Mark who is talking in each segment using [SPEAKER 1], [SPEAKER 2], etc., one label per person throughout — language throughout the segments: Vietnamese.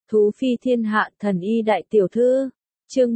[SPEAKER 1] Thú phi thiên hạ thần y đại tiểu thư. Chương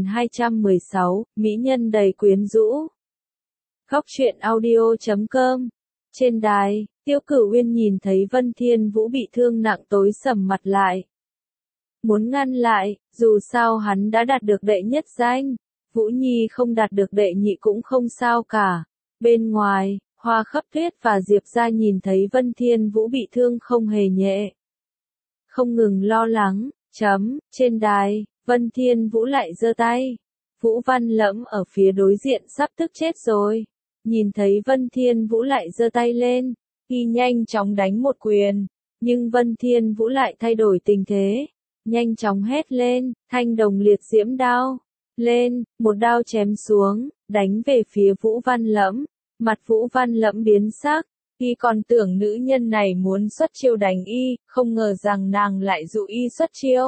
[SPEAKER 1] 1216, mỹ nhân đầy quyến rũ. Góc truyện audio.com. Trên đài, Tiêu Cửu Uyên nhìn thấy Vân Thiên Vũ bị thương nặng tối sầm mặt lại. Muốn ngăn lại, dù sao hắn đã đạt được đệ nhất danh, Vũ Nhi không đạt được đệ nhị cũng không sao cả. Bên ngoài, Hoa Khắp Tuyết và Diệp Gia nhìn thấy Vân Thiên Vũ bị thương không hề nhẹ. Không ngừng lo lắng, trên đài, Vân Thiên Vũ lại giơ tay. Vũ Văn Lẫm ở phía đối diện sắp tức chết rồi. Nhìn thấy Vân Thiên Vũ lại giơ tay lên, y nhanh chóng đánh một quyền. Nhưng Vân Thiên Vũ lại thay đổi tình thế. Nhanh chóng hét lên, thanh đồng liệt diễm đao. Lên, một đao chém xuống, đánh về phía Vũ Văn Lẫm. Mặt Vũ Văn Lẫm biến sắc. Y còn tưởng nữ nhân này muốn xuất chiêu đánh y, không ngờ rằng nàng lại dụ y xuất chiêu.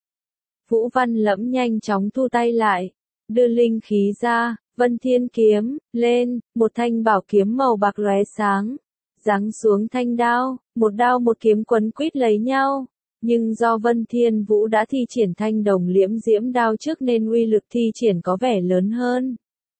[SPEAKER 1] Vũ Văn Lẫm nhanh chóng thu tay lại, đưa linh khí ra, Vân Thiên kiếm, lên, một thanh bảo kiếm màu bạc lóe sáng, giáng xuống thanh đao, một đao một kiếm quấn quýt lấy nhau. Nhưng do Vân Thiên Vũ đã thi triển thanh đồng liễm diễm đao trước nên uy lực thi triển có vẻ lớn hơn.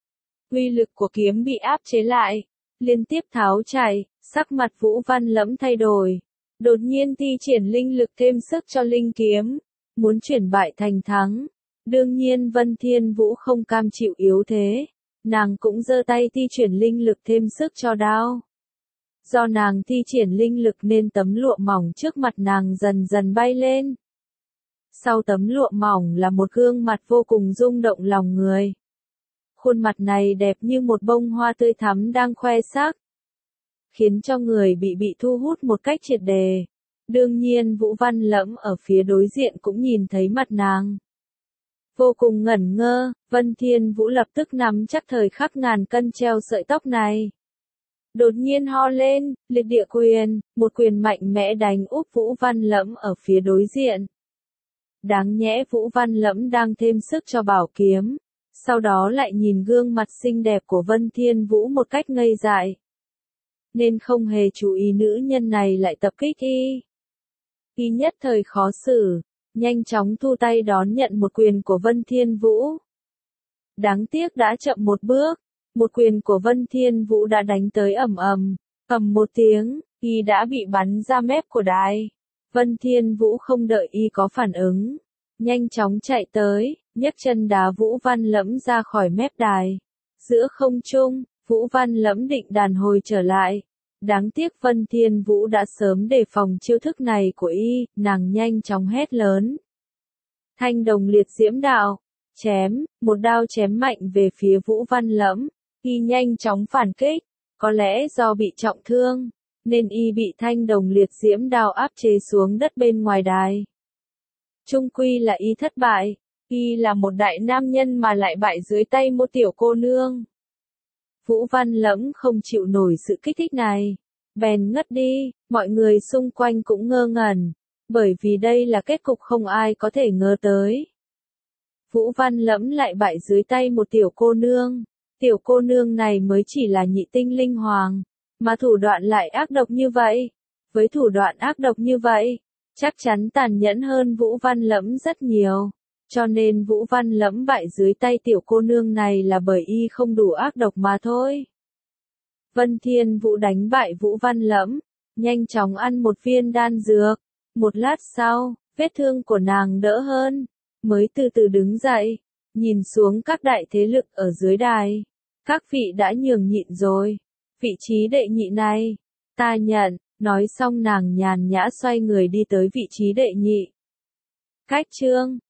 [SPEAKER 1] Uy lực của kiếm bị áp chế lại, liên tiếp tháo chạy, sắc mặt Vũ Văn Lẫm thay đổi. Đột nhiên thi triển linh lực thêm sức cho linh kiếm, muốn chuyển bại thành thắng. Đương nhiên Vân Thiên Vũ không cam chịu yếu thế, nàng cũng giơ tay thi triển linh lực thêm sức cho đao. Do nàng thi triển linh lực nên tấm lụa mỏng trước mặt nàng dần dần bay lên. Sau tấm lụa mỏng là một gương mặt vô cùng rung động lòng người. Khuôn mặt này đẹp như một bông hoa tươi thắm đang khoe sắc, khiến cho người bị thu hút một cách triệt đề. Đương nhiên Vũ Văn Lẫm ở phía đối diện cũng nhìn thấy mặt nàng. Vô cùng ngẩn ngơ, Vân Thiên Vũ lập tức nắm chắc thời khắc ngàn cân treo sợi tóc này. Đột nhiên ho lên, liệt địa quyền, một quyền mạnh mẽ đánh úp Vũ Văn Lẫm ở phía đối diện. Đáng nhẽ Vũ Văn Lẫm đang thêm sức cho bảo kiếm, sau đó lại nhìn gương mặt xinh đẹp của Vân Thiên Vũ một cách ngây dại. Nên không hề chú ý nữ nhân này lại tập kích y. Y nhất thời khó xử, nhanh chóng thu tay đón nhận một quyền của Vân Thiên Vũ. Đáng tiếc đã chậm một bước, một quyền của Vân Thiên Vũ đã đánh tới ầm một tiếng, y đã bị bắn ra mép của đài. Vân Thiên Vũ không đợi y có phản ứng, nhanh chóng chạy tới, nhấc chân đá Vũ Văn Lẫm ra khỏi mép đài. Giữa không trung, Vũ Văn Lẫm định đàn hồi trở lại. Đáng tiếc Vân Thiên Vũ đã sớm đề phòng chiêu thức này của y, nàng nhanh chóng hét lớn. Thanh đồng liệt diễm đạo, chém, một đao chém mạnh về phía Vũ Văn Lẫm. Y nhanh chóng phản kích, có lẽ do bị trọng thương, nên y bị thanh đồng liệt diễm đao áp chế xuống đất bên ngoài đài. Chung quy là y thất bại, y là một đại nam nhân mà lại bại dưới tay một tiểu cô nương. Vũ Văn Lẫm không chịu nổi sự kích thích này, bèn ngất đi, mọi người xung quanh cũng ngơ ngẩn, bởi vì đây là kết cục không ai có thể ngờ tới. Vũ Văn Lẫm lại bại dưới tay một tiểu cô nương này mới chỉ là nhị tinh linh hoàng, mà thủ đoạn lại ác độc như vậy. Với thủ đoạn ác độc như vậy, chắc chắn tàn nhẫn hơn Vũ Văn Lẫm rất nhiều. Cho nên Vũ Văn Lẫm bại dưới tay tiểu cô nương này là bởi y không đủ ác độc mà thôi. Vân Thiên Vũ đánh bại Vũ Văn Lẫm, nhanh chóng ăn một viên đan dược. Một lát sau, vết thương của nàng đỡ hơn, mới từ từ đứng dậy, nhìn xuống các đại thế lực ở dưới đài. Các vị đã nhường nhịn rồi, vị trí đệ nhị này, ta nhận. Nói xong nàng nhàn nhã xoay người đi tới vị trí đệ nhị. Cách chương